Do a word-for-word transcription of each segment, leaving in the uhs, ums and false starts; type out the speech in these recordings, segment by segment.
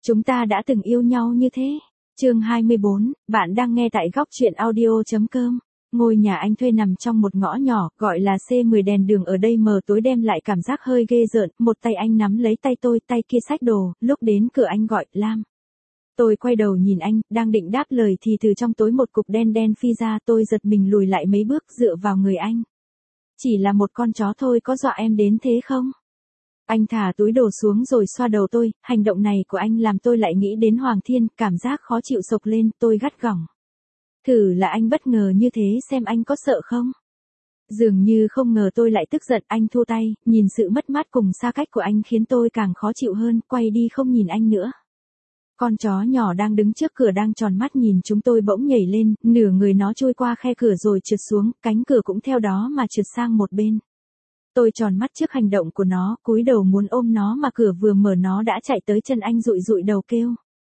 Chúng ta đã từng yêu nhau như thế. Chương hai mươi bốn, bạn đang nghe tại góc truyện audio chấm com. Ngôi nhà anh thuê nằm trong một ngõ nhỏ, gọi là xê mười, đèn đường ở đây mờ tối đem lại cảm giác hơi ghê rợn, một tay anh nắm lấy tay tôi, tay kia xách đồ, lúc đến cửa anh gọi, Lam. Tôi quay đầu nhìn anh, đang định đáp lời thì từ trong tối một cục đen đen phi ra, tôi giật mình lùi lại mấy bước dựa vào người anh. Chỉ là một con chó thôi, có dọa em đến thế không? Anh thả túi đồ xuống rồi xoa đầu tôi, hành động này của anh làm tôi lại nghĩ đến Hoàng Thiên, cảm giác khó chịu sộc lên, tôi gắt gỏng. Thử là anh bất ngờ như thế xem anh có sợ không? Dường như không ngờ tôi lại tức giận, anh thua tay, nhìn sự mất mát cùng xa cách của anh khiến tôi càng khó chịu hơn, quay đi không nhìn anh nữa. Con chó nhỏ đang đứng trước cửa đang tròn mắt nhìn chúng tôi bỗng nhảy lên, nửa người nó trôi qua khe cửa rồi trượt xuống, cánh cửa cũng theo đó mà trượt sang một bên. Tôi tròn mắt trước hành động của nó, cúi đầu muốn ôm nó mà cửa vừa mở nó đã chạy tới chân anh dụi dụi đầu kêu.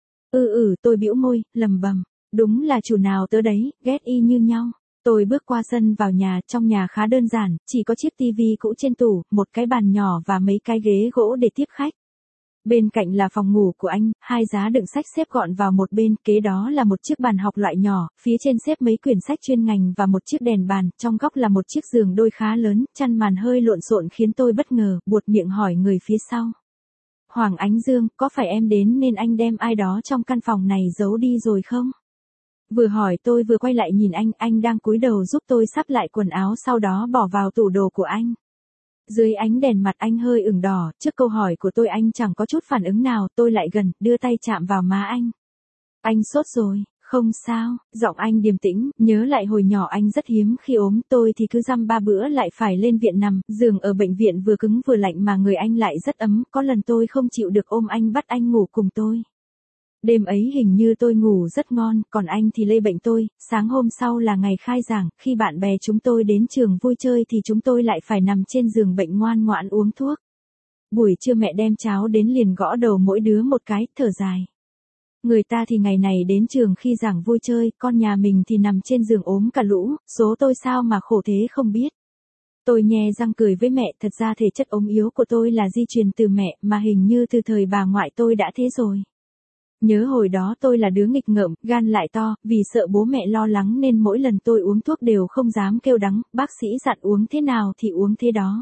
Ừ ừ, tôi bĩu môi, lầm bầm, đúng là chủ nào tớ đấy, ghét y như nhau. Tôi bước qua sân vào nhà, trong nhà khá đơn giản, chỉ có chiếc tivi cũ trên tủ, một cái bàn nhỏ và mấy cái ghế gỗ để tiếp khách. Bên cạnh là phòng ngủ của anh, hai giá đựng sách xếp gọn vào một bên, kế đó là một chiếc bàn học loại nhỏ, phía trên xếp mấy quyển sách chuyên ngành và một chiếc đèn bàn, trong góc là một chiếc giường đôi khá lớn, chăn màn hơi lộn xộn khiến tôi bất ngờ, buột miệng hỏi người phía sau. Hoàng Ánh Dương, có phải em đến nên anh đem ai đó trong căn phòng này giấu đi rồi không? Vừa hỏi tôi vừa quay lại nhìn anh, anh đang cúi đầu giúp tôi sắp lại quần áo sau đó bỏ vào tủ đồ của anh. Dưới ánh đèn mặt anh hơi ửng đỏ, trước câu hỏi của tôi anh chẳng có chút phản ứng nào, tôi lại gần, đưa tay chạm vào má anh. Anh sốt rồi, không sao, giọng anh điềm tĩnh, nhớ lại hồi nhỏ anh rất hiếm khi ốm, tôi thì cứ dăm ba bữa lại phải lên viện nằm, giường ở bệnh viện vừa cứng vừa lạnh mà người anh lại rất ấm, có lần tôi không chịu được ôm anh bắt anh ngủ cùng tôi. Đêm ấy hình như tôi ngủ rất ngon, còn anh thì lây bệnh tôi, sáng hôm sau là ngày khai giảng, khi bạn bè chúng tôi đến trường vui chơi thì chúng tôi lại phải nằm trên giường bệnh ngoan ngoãn uống thuốc. Buổi trưa mẹ đem cháo đến liền gõ đầu mỗi đứa một cái, thở dài. Người ta thì ngày này đến trường khi giảng vui chơi, con nhà mình thì nằm trên giường ốm cả lũ, số tôi sao mà khổ thế không biết. Tôi nhe răng cười với mẹ, thật ra thể chất ốm yếu của tôi là di truyền từ mẹ, mà hình như từ thời bà ngoại tôi đã thế rồi. Nhớ hồi đó tôi là đứa nghịch ngợm, gan lại to, vì sợ bố mẹ lo lắng nên mỗi lần tôi uống thuốc đều không dám kêu đắng, bác sĩ dặn uống thế nào thì uống thế đó.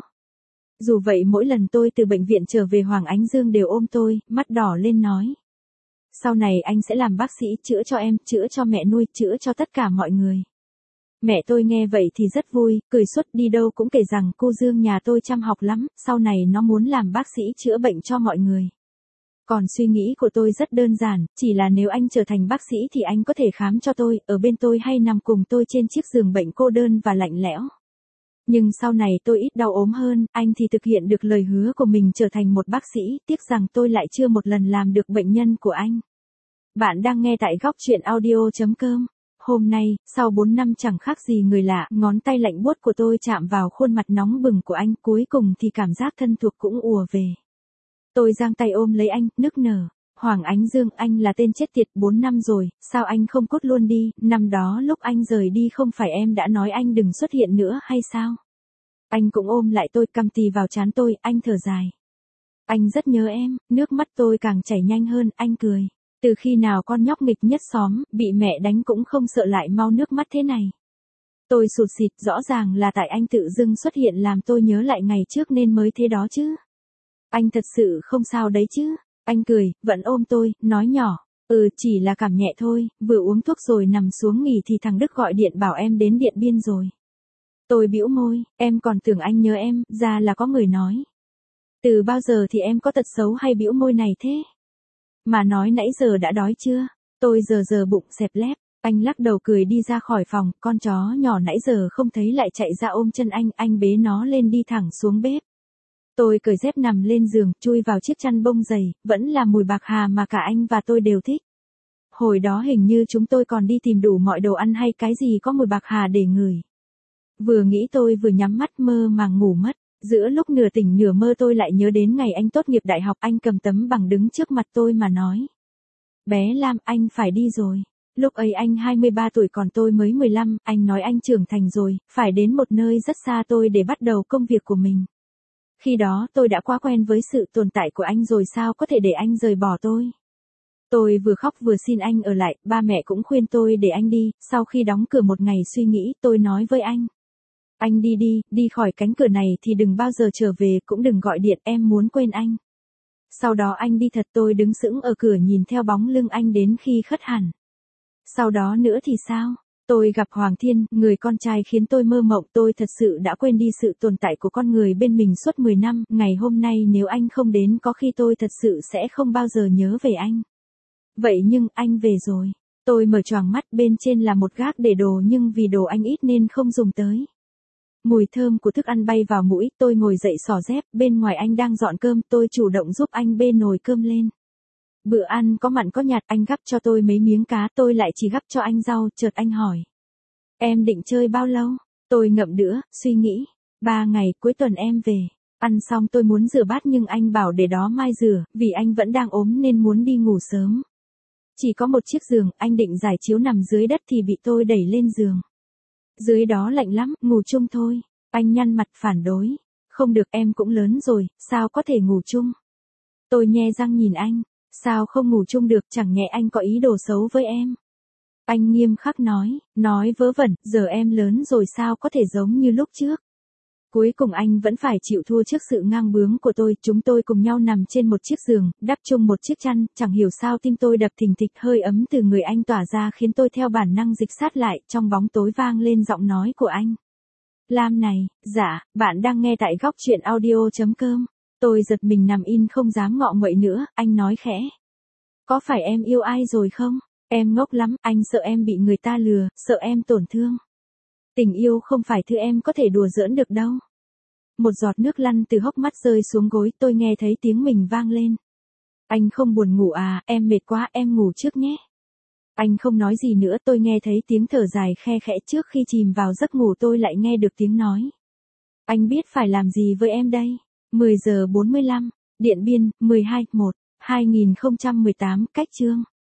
Dù vậy mỗi lần tôi từ bệnh viện trở về Hoàng Ánh Dương đều ôm tôi, mắt đỏ lên nói. Sau này anh sẽ làm bác sĩ, chữa cho em, chữa cho mẹ nuôi, chữa cho tất cả mọi người. Mẹ tôi nghe vậy thì rất vui, cười suốt, đi đâu cũng kể rằng cô Dương nhà tôi chăm học lắm, sau này nó muốn làm bác sĩ chữa bệnh cho mọi người. Còn suy nghĩ của tôi rất đơn giản, chỉ là nếu anh trở thành bác sĩ thì anh có thể khám cho tôi, ở bên tôi hay nằm cùng tôi trên chiếc giường bệnh cô đơn và lạnh lẽo. Nhưng sau này tôi ít đau ốm hơn, anh thì thực hiện được lời hứa của mình trở thành một bác sĩ, tiếc rằng tôi lại chưa một lần làm được bệnh nhân của anh. Bạn đang nghe tại góc truyện audio chấm com. Hôm nay, sau bốn năm chẳng khác gì người lạ, ngón tay lạnh buốt của tôi chạm vào khuôn mặt nóng bừng của anh, cuối cùng thì cảm giác thân thuộc cũng ùa về. Tôi giang tay ôm lấy anh, nức nở. Hoàng Ánh Dương, anh là tên chết tiệt, bốn năm rồi, sao anh không cút luôn đi, năm đó lúc anh rời đi không phải em đã nói anh đừng xuất hiện nữa hay sao? Anh cũng ôm lại tôi, căm tì vào trán tôi, anh thở dài. Anh rất nhớ em, nước mắt tôi càng chảy nhanh hơn, anh cười. Từ khi nào con nhóc nghịch nhất xóm, bị mẹ đánh cũng không sợ lại mau nước mắt thế này. Tôi sụt sịt, rõ ràng là tại anh tự dưng xuất hiện làm tôi nhớ lại ngày trước nên mới thế đó chứ. Anh thật sự không sao đấy chứ? Anh cười, vẫn ôm tôi, nói nhỏ. Ừ, chỉ là cảm nhẹ thôi, vừa uống thuốc rồi nằm xuống nghỉ thì thằng Đức gọi điện bảo em đến Điện Biên rồi. Tôi bĩu môi, em còn tưởng anh nhớ em, ra là có người nói. Từ bao giờ thì em có tật xấu hay bĩu môi này thế? Mà nói nãy giờ đã đói chưa? Tôi giờ giờ bụng xẹp lép. Anh lắc đầu cười đi ra khỏi phòng, con chó nhỏ nãy giờ không thấy lại chạy ra ôm chân anh, anh bế nó lên đi thẳng xuống bếp. Tôi cởi dép nằm lên giường, chui vào chiếc chăn bông dày, vẫn là mùi bạc hà mà cả anh và tôi đều thích. Hồi đó hình như chúng tôi còn đi tìm đủ mọi đồ ăn hay cái gì có mùi bạc hà để ngửi. Vừa nghĩ tôi vừa nhắm mắt mơ màng ngủ mất. Giữa lúc nửa tỉnh nửa mơ tôi lại nhớ đến ngày anh tốt nghiệp đại học, anh cầm tấm bằng đứng trước mặt tôi mà nói. Bé Lam, anh phải đi rồi. Lúc ấy anh hai mươi ba tuổi còn tôi mới mười lăm, anh nói anh trưởng thành rồi, phải đến một nơi rất xa tôi để bắt đầu công việc của mình. Khi đó tôi đã quá quen với sự tồn tại của anh rồi sao có thể để anh rời bỏ tôi. Tôi vừa khóc vừa xin anh ở lại, ba mẹ cũng khuyên tôi để anh đi, sau khi đóng cửa một ngày suy nghĩ, tôi nói với anh. Anh đi đi, đi khỏi cánh cửa này thì đừng bao giờ trở về, cũng đừng gọi điện, em muốn quên anh. Sau đó anh đi thật, tôi đứng sững ở cửa nhìn theo bóng lưng anh đến khi khất hẳn. Sau đó nữa thì sao? Tôi gặp Hoàng Thiên, người con trai khiến tôi mơ mộng, tôi thật sự đã quên đi sự tồn tại của con người bên mình suốt mười năm, ngày hôm nay nếu anh không đến có khi tôi thật sự sẽ không bao giờ nhớ về anh. Vậy nhưng, anh về rồi. Tôi mở choàng mắt, bên trên là một gác để đồ nhưng vì đồ anh ít nên không dùng tới. Mùi thơm của thức ăn bay vào mũi, tôi ngồi dậy xỏ dép, bên ngoài anh đang dọn cơm, tôi chủ động giúp anh bê nồi cơm lên. Bữa ăn có mặn có nhạt, anh gắp cho tôi mấy miếng cá, tôi lại chỉ gắp cho anh rau, chợt anh hỏi. Em định chơi bao lâu? Tôi ngậm đũa, suy nghĩ. Ba ngày, cuối tuần em về. Ăn xong tôi muốn rửa bát nhưng anh bảo để đó mai rửa, vì anh vẫn đang ốm nên muốn đi ngủ sớm. Chỉ có một chiếc giường, anh định giải chiếu nằm dưới đất thì bị tôi đẩy lên giường. Dưới đó lạnh lắm, ngủ chung thôi. Anh nhăn mặt phản đối. Không được, em cũng lớn rồi, sao có thể ngủ chung? Tôi nhe răng nhìn anh. Sao không ngủ chung được, chẳng nhẽ anh có ý đồ xấu với em? Anh nghiêm khắc nói, nói vớ vẩn, giờ em lớn rồi sao có thể giống như lúc trước? Cuối cùng anh vẫn phải chịu thua trước sự ngang bướng của tôi, chúng tôi cùng nhau nằm trên một chiếc giường, đắp chung một chiếc chăn, chẳng hiểu sao tim tôi đập thình thịch, hơi ấm từ người anh tỏa ra khiến tôi theo bản năng dịch sát lại, trong bóng tối vang lên giọng nói của anh. Lam này, dạ, bạn đang nghe tại góc truyện audio chấm com. Tôi giật mình nằm in không dám ngọ nguậy nữa, anh nói khẽ. Có phải em yêu ai rồi không? Em ngốc lắm, anh sợ em bị người ta lừa, sợ em tổn thương. Tình yêu không phải thứ em có thể đùa giỡn được đâu. Một giọt nước lăn từ hốc mắt rơi xuống gối, tôi nghe thấy tiếng mình vang lên. Anh không buồn ngủ à, em mệt quá, em ngủ trước nhé. Anh không nói gì nữa, tôi nghe thấy tiếng thở dài khe khẽ, trước khi chìm vào giấc ngủ tôi lại nghe được tiếng nói. Anh biết phải làm gì với em đây? mười giờ bốn mươi lăm, Điện Biên, mười hai, một, hai nghìn không trăm mười tám, cách chương.